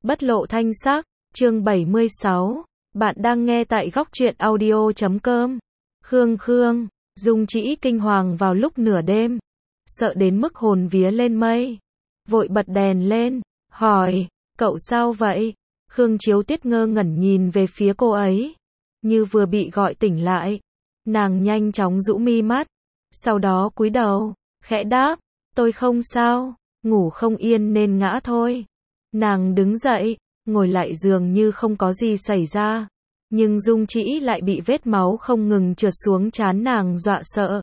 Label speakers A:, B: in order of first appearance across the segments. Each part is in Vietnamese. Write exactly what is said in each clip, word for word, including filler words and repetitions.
A: Bất lộ thanh sắc, chương bảy mươi sáu. Bạn đang nghe tại góc truyện audio chấm com. Khương Khương, Dung Trĩ kinh hoàng vào lúc nửa đêm, sợ đến mức hồn vía lên mây, vội bật đèn lên, hỏi, cậu sao vậy? Khương Chiếu Tuyết ngơ ngẩn nhìn về phía cô ấy, như vừa bị gọi tỉnh lại. Nàng nhanh chóng rũ mi mắt, sau đó cúi đầu, khẽ đáp, tôi không sao, ngủ không yên nên ngã thôi. Nàng đứng dậy, ngồi lại giường như không có gì xảy ra, nhưng Dung Trĩ lại bị vết máu không ngừng trượt xuống trán nàng dọa sợ.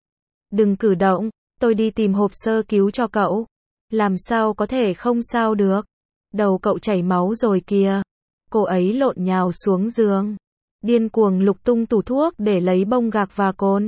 A: Đừng cử động, tôi đi tìm hộp sơ cứu cho cậu. Làm sao có thể không sao được? Đầu cậu chảy máu rồi kìa. Cô ấy lộn nhào xuống giường, điên cuồng lục tung tủ thuốc để lấy bông gạc và cồn.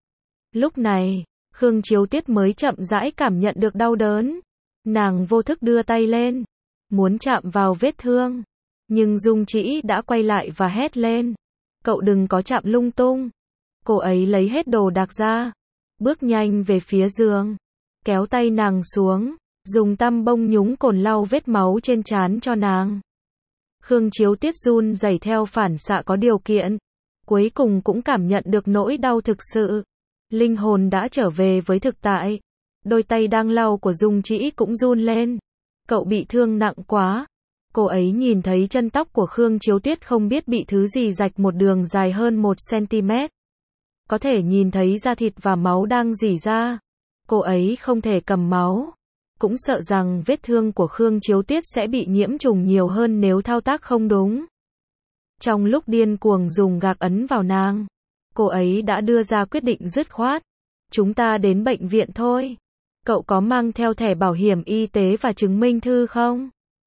A: Lúc này, Khương Chiếu Tuyết mới chậm rãi cảm nhận được đau đớn. Nàng vô thức đưa tay lên, muốn chạm vào vết thương, nhưng Dung Trĩ đã quay lại và hét lên, cậu đừng có chạm lung tung. Cô ấy lấy hết đồ đạc ra, bước nhanh về phía giường, kéo tay nàng xuống, dùng tăm bông nhúng cồn lau vết máu trên trán cho nàng. Khương Chiếu Tuyết run rẩy theo phản xạ có điều kiện, cuối cùng cũng cảm nhận được nỗi đau thực sự. Linh hồn đã trở về với thực tại. Đôi tay đang lau của Dung Trĩ cũng run lên. Cậu bị thương nặng quá. Cô ấy nhìn thấy chân tóc của Khương Chiếu Tuyết không biết bị thứ gì rạch một đường dài hơn một xăng-ti-mét. Có thể nhìn thấy da thịt và máu đang rỉ ra. Cô ấy không thể cầm máu, cũng sợ rằng vết thương của Khương Chiếu Tuyết sẽ bị nhiễm trùng nhiều hơn nếu thao tác không đúng. Trong lúc điên cuồng dùng gạc ấn vào nàng, cô ấy đã đưa ra quyết định dứt khoát. Chúng ta đến bệnh viện thôi. Cậu có mang theo thẻ bảo hiểm y tế và chứng minh thư không?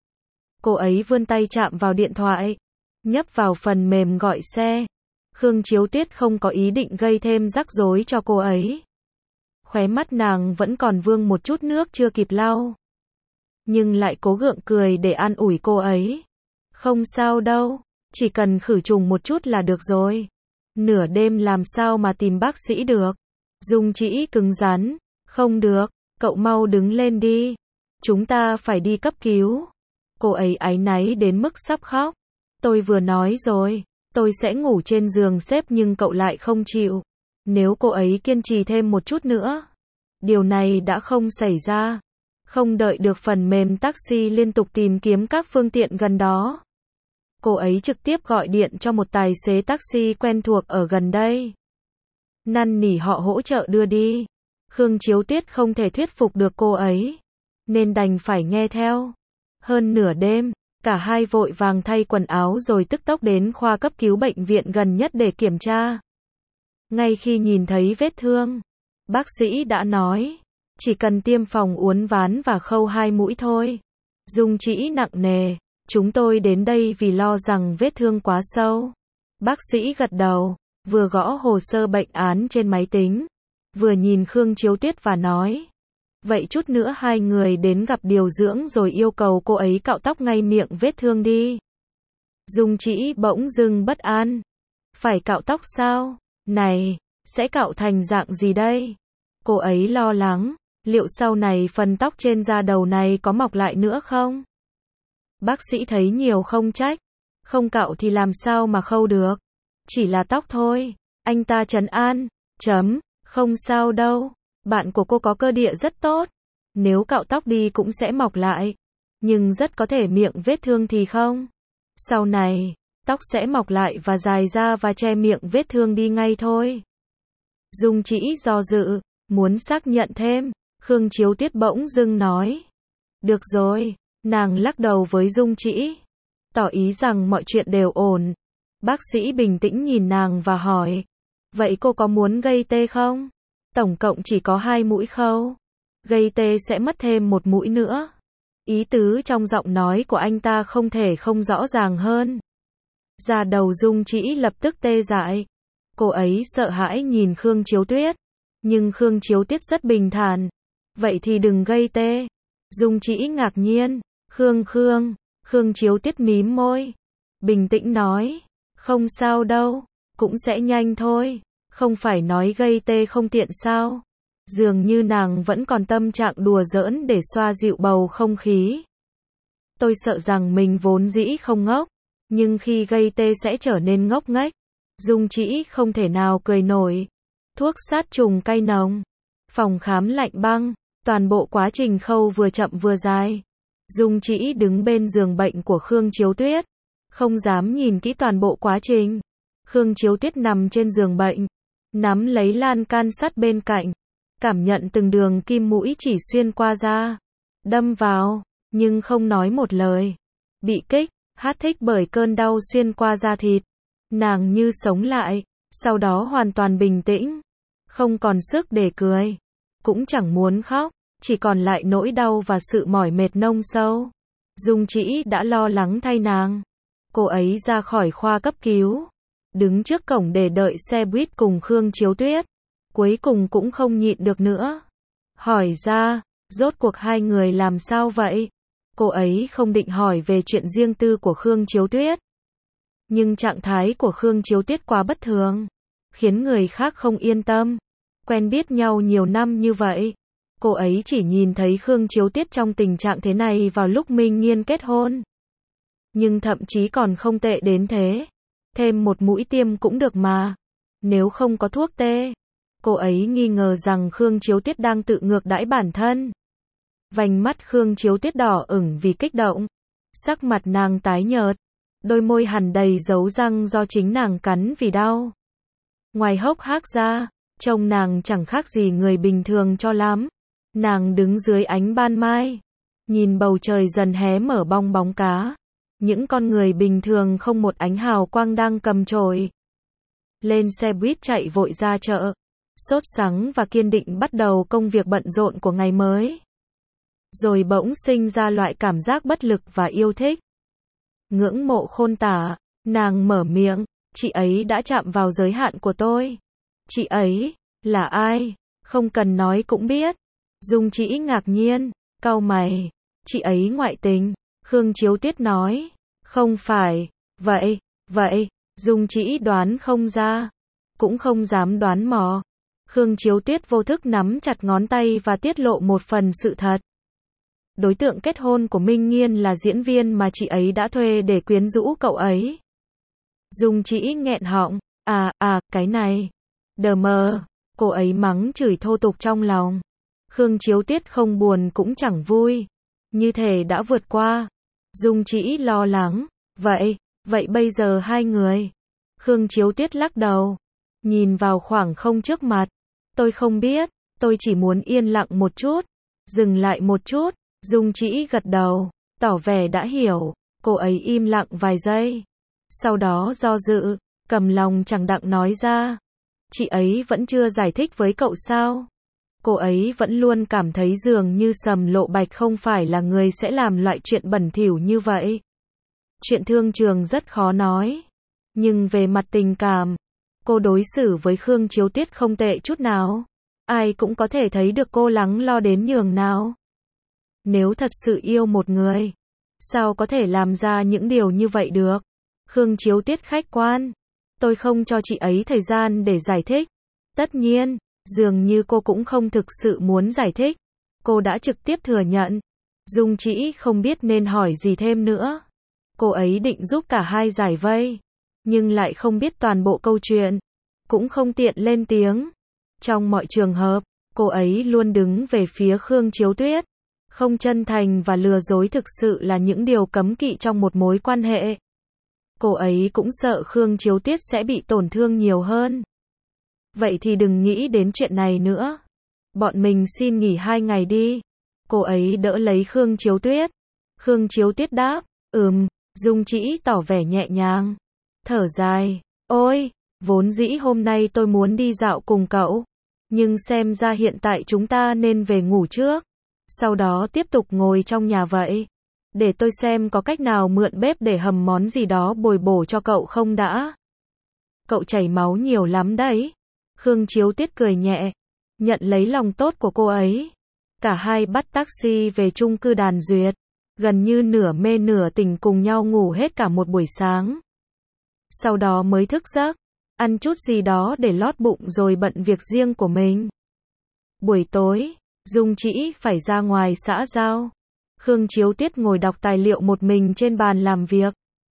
A: Cô ấy vươn tay chạm vào điện thoại, nhấp vào phần mềm gọi xe. Khương Chiếu Tuyết không có ý định gây thêm rắc rối cho cô ấy. Khóe mắt nàng vẫn còn vương một chút nước chưa kịp lau, nhưng lại cố gượng cười để an ủi cô ấy. Không sao đâu, chỉ cần khử trùng một chút là được rồi. Nửa đêm làm sao mà tìm bác sĩ được? Dung Trĩ cứng rắn, không được, cậu mau đứng lên đi. Chúng ta phải đi cấp cứu. Cô ấy áy náy đến mức sắp khóc. Tôi vừa nói rồi, tôi sẽ ngủ trên giường xếp nhưng cậu lại không chịu. Nếu cô ấy kiên trì thêm một chút nữa, điều này đã không xảy ra. Không đợi được phần mềm taxi liên tục tìm kiếm các phương tiện gần đó, cô ấy trực tiếp gọi điện cho một tài xế taxi quen thuộc ở gần đây, năn nỉ họ hỗ trợ đưa đi. Khương Chiếu Tuyết không thể thuyết phục được cô ấy, nên đành phải nghe theo. Hơn nửa đêm, cả hai vội vàng thay quần áo rồi tức tốc đến khoa cấp cứu bệnh viện gần nhất để kiểm tra. Ngay khi nhìn thấy vết thương, bác sĩ đã nói, chỉ cần tiêm phòng uốn ván và khâu hai mũi thôi. Dung Trĩ nặng nề, chúng tôi đến đây vì lo rằng vết thương quá sâu. Bác sĩ gật đầu, vừa gõ hồ sơ bệnh án trên máy tính, vừa nhìn Khương Chiếu Tuyết và nói, vậy chút nữa hai người đến gặp điều dưỡng rồi yêu cầu cô ấy cạo tóc ngay miệng vết thương đi. Dung Trĩ bỗng dưng bất an, phải cạo tóc sao? Này, sẽ cạo thành dạng gì đây? Cô ấy lo lắng, liệu sau này phần tóc trên da đầu này có mọc lại nữa không? Bác sĩ thấy nhiều không trách, không cạo thì làm sao mà khâu được? Chỉ là tóc thôi. Anh ta trấn an, chấm, không sao đâu, bạn của cô có cơ địa rất tốt. Nếu cạo tóc đi cũng sẽ mọc lại, nhưng rất có thể miệng vết thương thì không. Sau này, tóc sẽ mọc lại và dài ra và che miệng vết thương đi ngay thôi. Dung Trĩ do dự, muốn xác nhận thêm. Khương Chiếu Tuyết bỗng dưng nói, được rồi. Nàng lắc đầu với Dung Trĩ, tỏ ý rằng mọi chuyện đều ổn. Bác sĩ bình tĩnh nhìn nàng và hỏi, vậy cô có muốn gây tê không? Tổng cộng chỉ có hai mũi khâu, gây tê sẽ mất thêm một mũi nữa. Ý tứ trong giọng nói của anh ta không thể không rõ ràng hơn. Da đầu Dung Trĩ lập tức tê dại. Cô ấy sợ hãi nhìn Khương Chiếu Tuyết, nhưng Khương Chiếu Tuyết rất bình thản. Vậy thì đừng gây tê. Dung Trĩ ngạc nhiên. Khương Khương, Khương Chiếu Tuyết mím môi, bình tĩnh nói, không sao đâu, cũng sẽ nhanh thôi, không phải nói gây tê không tiện sao? Dường như nàng vẫn còn tâm trạng đùa giỡn để xoa dịu bầu không khí. Tôi sợ rằng mình vốn dĩ không ngốc, nhưng khi gây tê sẽ trở nên ngốc nghếch. Dung Trĩ không thể nào cười nổi. Thuốc sát trùng cay nồng. Phòng khám lạnh băng. Toàn bộ quá trình khâu vừa chậm vừa dài. Dung Trĩ đứng bên giường bệnh của Khương Chiếu Tuyết. Không dám nhìn kỹ toàn bộ quá trình. Khương Chiếu Tuyết nằm trên giường bệnh. Nắm lấy lan can sắt bên cạnh. Cảm nhận từng đường kim mũi chỉ xuyên qua da. Đâm vào, nhưng không nói một lời. Bị kích, hát thích bởi cơn đau xuyên qua da thịt. Nàng như sống lại, sau đó hoàn toàn bình tĩnh. Không còn sức để cười. Cũng chẳng muốn khóc, chỉ còn lại nỗi đau và sự mỏi mệt nông sâu. Dung Trĩ đã lo lắng thay nàng. Cô ấy ra khỏi khoa cấp cứu. Đứng trước cổng để đợi xe buýt cùng Khương Chiếu Tuyết. Cuối cùng cũng không nhịn được nữa. Hỏi ra, rốt cuộc hai người làm sao vậy? Cô ấy không định hỏi về chuyện riêng tư của Khương Chiếu Tuyết. Nhưng trạng thái của Khương Chiếu Tuyết quá bất thường. Khiến người khác không yên tâm. Quen biết nhau nhiều năm như vậy. Cô ấy chỉ nhìn thấy Khương Chiếu Tuyết trong tình trạng thế này vào lúc Minh Nghiên kết hôn. Nhưng thậm chí còn không tệ đến thế. Thêm một mũi tiêm cũng được mà. Nếu không có thuốc tê. Cô ấy nghi ngờ rằng Khương Chiếu Tuyết đang tự ngược đãi bản thân. Vành mắt Khương Chiếu Tuyết đỏ ửng vì kích động. Sắc mặt nàng tái nhợt. Đôi môi hằn đầy dấu răng do chính nàng cắn vì đau. Ngoài hốc hác ra, trông nàng chẳng khác gì người bình thường cho lắm. Nàng đứng dưới ánh ban mai. Nhìn bầu trời dần hé mở bong bóng cá. Những con người bình thường không một ánh hào quang đang cầm chổi. Lên xe buýt chạy vội ra chợ. Sốt sắng và kiên định bắt đầu công việc bận rộn của ngày mới. Rồi bỗng sinh ra loại cảm giác bất lực và yêu thích. Ngưỡng mộ khôn tả, nàng mở miệng, chị ấy đã chạm vào giới hạn của tôi. Chị ấy, là ai? Không cần nói cũng biết. Dung Trĩ ngạc nhiên, cau mày. Chị ấy ngoại tình. Khương Chiếu Tuyết nói. Không phải. Vậy, vậy, Dung Trĩ đoán không ra. Cũng không dám đoán mò. Khương Chiếu Tuyết vô thức nắm chặt ngón tay và tiết lộ một phần sự thật. Đối tượng kết hôn của Minh Nghiên là diễn viên mà chị ấy đã thuê để quyến rũ cậu ấy. Dung Trĩ nghẹn họng. À, à, cái này. Đờ mờ. Cô ấy mắng chửi thô tục trong lòng. Khương Chiếu Tuyết không buồn cũng chẳng vui. Như thể đã vượt qua. Dung Trĩ lo lắng. Vậy, vậy bây giờ hai người. Khương Chiếu Tuyết lắc đầu. Nhìn vào khoảng không trước mặt. Tôi không biết. Tôi chỉ muốn yên lặng một chút. Dừng lại một chút. Dung Trĩ gật đầu. Tỏ vẻ đã hiểu. Cô ấy im lặng vài giây. Sau đó do dự. Cầm lòng chẳng đặng nói ra. Chị ấy vẫn chưa giải thích với cậu sao? Cô ấy vẫn luôn cảm thấy dường như Sầm Lộ Bạch không phải là người sẽ làm loại chuyện bẩn thỉu như vậy. Chuyện thương trường rất khó nói. Nhưng về mặt tình cảm, cô đối xử với Khương Chiếu Tuyết không tệ chút nào. Ai cũng có thể thấy được cô lắng lo đến nhường nào. Nếu thật sự yêu một người, sao có thể làm ra những điều như vậy được? Khương Chiếu Tuyết khách quan. Tôi không cho chị ấy thời gian để giải thích. Tất nhiên, dường như cô cũng không thực sự muốn giải thích. Cô đã trực tiếp thừa nhận. Dung Trĩ không biết nên hỏi gì thêm nữa. Cô ấy định giúp cả hai giải vây, nhưng lại không biết toàn bộ câu chuyện. Cũng không tiện lên tiếng. Trong mọi trường hợp, cô ấy luôn đứng về phía Khương Chiếu Tuyết. Không chân thành và lừa dối thực sự là những điều cấm kỵ trong một mối quan hệ. Cô ấy cũng sợ Khương Chiếu Tuyết sẽ bị tổn thương nhiều hơn. Vậy thì đừng nghĩ đến chuyện này nữa. Bọn mình xin nghỉ hai ngày đi. Cô ấy đỡ lấy Khương Chiếu Tuyết. Khương Chiếu Tuyết đáp, ừm. Dung Trĩ tỏ vẻ nhẹ nhàng. Thở dài, ôi, vốn dĩ hôm nay tôi muốn đi dạo cùng cậu. Nhưng xem ra hiện tại chúng ta nên về ngủ trước. Sau đó tiếp tục ngồi trong nhà vậy. Để tôi xem có cách nào mượn bếp để hầm món gì đó bồi bổ cho cậu không đã. Cậu chảy máu nhiều lắm đấy. Khương Chiếu Tuyết cười nhẹ. Nhận lấy lòng tốt của cô ấy. Cả hai bắt taxi về chung cư Đàn Duyệt. Gần như nửa mê nửa tỉnh cùng nhau ngủ hết cả một buổi sáng. Sau đó mới thức giấc. Ăn chút gì đó để lót bụng rồi bận việc riêng của mình. Buổi tối, Dung Trĩ phải ra ngoài xã giao. Khương Chiếu Tuyết ngồi đọc tài liệu một mình trên bàn làm việc.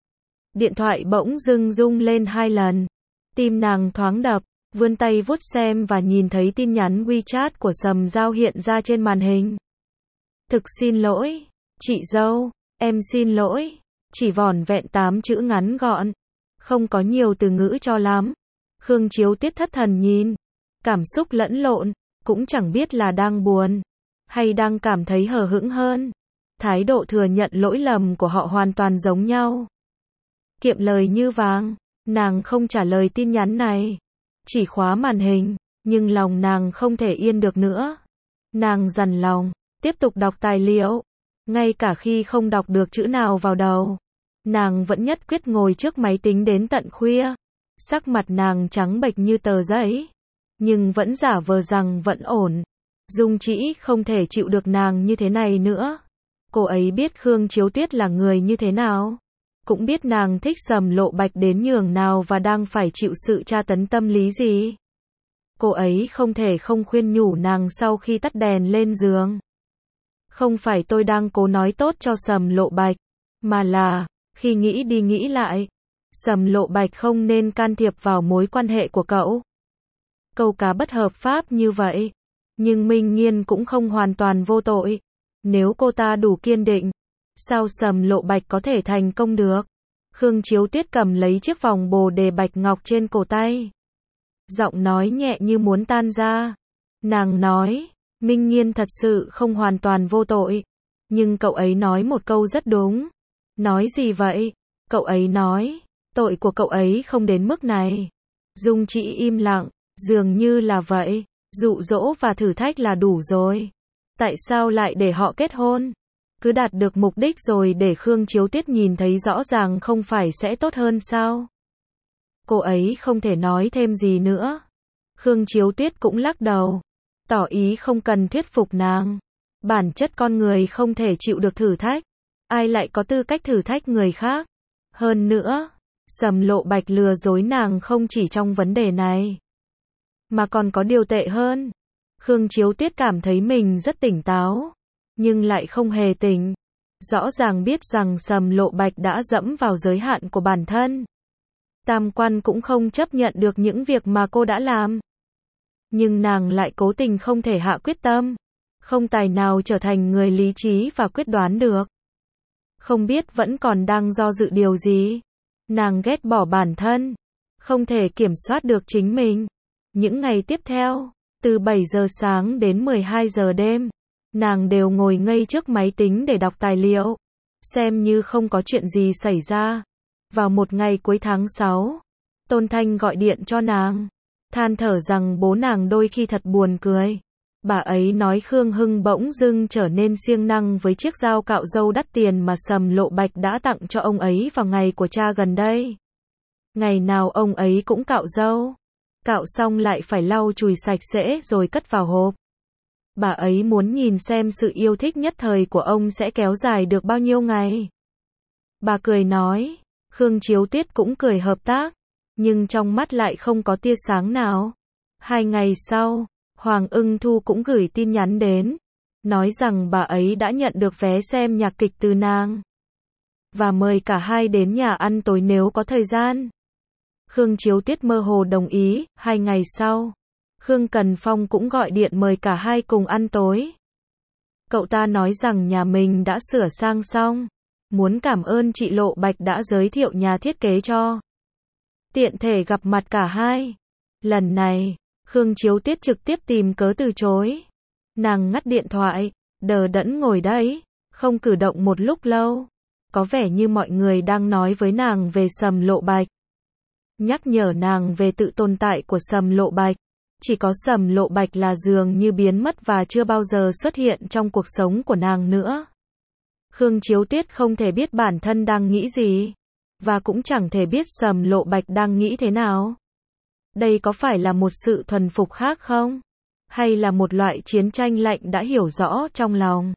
A: Điện thoại bỗng dưng rung lên hai lần. Tim nàng thoáng đập, vươn tay vuốt xem và nhìn thấy tin nhắn WeChat của Sầm Giao hiện ra trên màn hình. Thực xin lỗi, chị dâu, em xin lỗi. Chỉ vỏn vẹn tám chữ ngắn gọn. Không có nhiều từ ngữ cho lắm. Khương Chiếu Tuyết thất thần nhìn. Cảm xúc lẫn lộn, cũng chẳng biết là đang buồn, hay đang cảm thấy hờ hững hơn. Thái độ thừa nhận lỗi lầm của họ hoàn toàn giống nhau. Kiệm lời như vàng, nàng không trả lời tin nhắn này. Chỉ khóa màn hình, nhưng lòng nàng không thể yên được nữa. Nàng dằn lòng, tiếp tục đọc tài liệu. Ngay cả khi không đọc được chữ nào vào đầu, nàng vẫn nhất quyết ngồi trước máy tính đến tận khuya. Sắc mặt nàng trắng bệch như tờ giấy, nhưng vẫn giả vờ rằng vẫn ổn. Dung Trĩ không thể chịu được nàng như thế này nữa. Cô ấy biết Khương Chiếu Tuyết là người như thế nào, cũng biết nàng thích Sầm Lộ Bạch đến nhường nào và đang phải chịu sự tra tấn tâm lý gì. Cô ấy không thể không khuyên nhủ nàng sau khi tắt đèn lên giường. Không phải tôi đang cố nói tốt cho Sầm Lộ Bạch, mà là, khi nghĩ đi nghĩ lại, Sầm Lộ Bạch không nên can thiệp vào mối quan hệ của cậu. Câu cá bất hợp pháp như vậy, nhưng Minh Nghiên cũng không hoàn toàn vô tội. Nếu cô ta đủ kiên định, sao Sầm Lộ Bạch có thể thành công được? Khương Chiếu Tuyết cầm lấy chiếc vòng bồ đề bạch ngọc trên cổ tay. Giọng nói nhẹ như muốn tan ra. Nàng nói, Minh Nghiên thật sự không hoàn toàn vô tội. Nhưng cậu ấy nói một câu rất đúng. Nói gì vậy? Cậu ấy nói, tội của cậu ấy không đến mức này. Dung Trĩ im lặng, dường như là vậy. Dụ dỗ và thử thách là đủ rồi. Tại sao lại để họ kết hôn? Cứ đạt được mục đích rồi để Khương Chiếu Tuyết nhìn thấy rõ ràng không phải sẽ tốt hơn sao? Cô ấy không thể nói thêm gì nữa. Khương Chiếu Tuyết cũng lắc đầu, tỏ ý không cần thuyết phục nàng. Bản chất con người không thể chịu được thử thách. Ai lại có tư cách thử thách người khác? Hơn nữa, Sầm Lộ Bạch lừa dối nàng không chỉ trong vấn đề này, mà còn có điều tệ hơn. Khương Chiếu Tuyết cảm thấy mình rất tỉnh táo, nhưng lại không hề tỉnh. Rõ ràng biết rằng Sầm Lộ Bạch đã dẫm vào giới hạn của bản thân. Tam Quan cũng không chấp nhận được những việc mà cô đã làm. Nhưng nàng lại cố tình không thể hạ quyết tâm. Không tài nào trở thành người lý trí và quyết đoán được. Không biết vẫn còn đang do dự điều gì. Nàng ghét bỏ bản thân, không thể kiểm soát được chính mình. Những ngày tiếp theo, từ bảy giờ sáng đến mười hai giờ đêm, nàng đều ngồi ngây trước máy tính để đọc tài liệu, xem như không có chuyện gì xảy ra. Vào một ngày cuối tháng sáu, Tôn Thanh gọi điện cho nàng, than thở rằng bố nàng đôi khi thật buồn cười. Bà ấy nói Khương Hưng bỗng dưng trở nên siêng năng với chiếc dao cạo râu đắt tiền mà Sầm Lộ Bạch đã tặng cho ông ấy vào ngày của cha gần đây. Ngày nào ông ấy cũng cạo râu. Cạo xong lại phải lau chùi sạch sẽ rồi cất vào hộp. Bà ấy muốn nhìn xem sự yêu thích nhất thời của ông sẽ kéo dài được bao nhiêu ngày. Bà cười nói, Khương Chiếu Tuyết cũng cười hợp tác, nhưng trong mắt lại không có tia sáng nào. Hai ngày sau, Hoàng Ưng Thu cũng gửi tin nhắn đến, nói rằng bà ấy đã nhận được vé xem nhạc kịch từ nàng, và mời cả hai đến nhà ăn tối nếu có thời gian. Khương Chiếu Tuyết mơ hồ đồng ý. Hai ngày sau, Khương Cần Phong cũng gọi điện mời cả hai cùng ăn tối. Cậu ta nói rằng nhà mình đã sửa sang xong, muốn cảm ơn chị Lộ Bạch đã giới thiệu nhà thiết kế cho. Tiện thể gặp mặt cả hai. Lần này, Khương Chiếu Tuyết trực tiếp tìm cớ từ chối. Nàng ngắt điện thoại, đờ đẫn ngồi đấy, không cử động một lúc lâu. Có vẻ như mọi người đang nói với nàng về Sầm Lộ Bạch, nhắc nhở nàng về tự tồn tại của Sầm Lộ Bạch. Chỉ có Sầm Lộ Bạch là dường như biến mất và chưa bao giờ xuất hiện trong cuộc sống của nàng nữa. Khương Chiếu Tuyết không thể biết bản thân đang nghĩ gì, và cũng chẳng thể biết Sầm Lộ Bạch đang nghĩ thế nào. Đây có phải là một sự thuần phục khác không? Hay là một loại chiến tranh lạnh đã hiểu rõ trong lòng?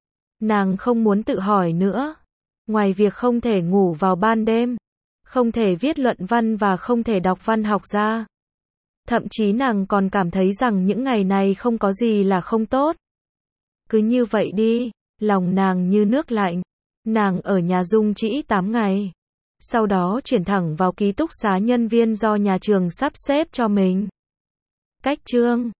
A: Nàng không muốn tự hỏi nữa. Ngoài việc không thể ngủ vào ban đêm, không thể viết luận văn và không thể đọc văn học ra, thậm chí nàng còn cảm thấy rằng những ngày này không có gì là không tốt. Cứ như vậy đi, Lòng nàng như nước lạnh. Nàng ở nhà Dung Trĩ tám ngày. Sau đó chuyển thẳng vào ký túc xá nhân viên do nhà trường sắp xếp cho mình. Cách chương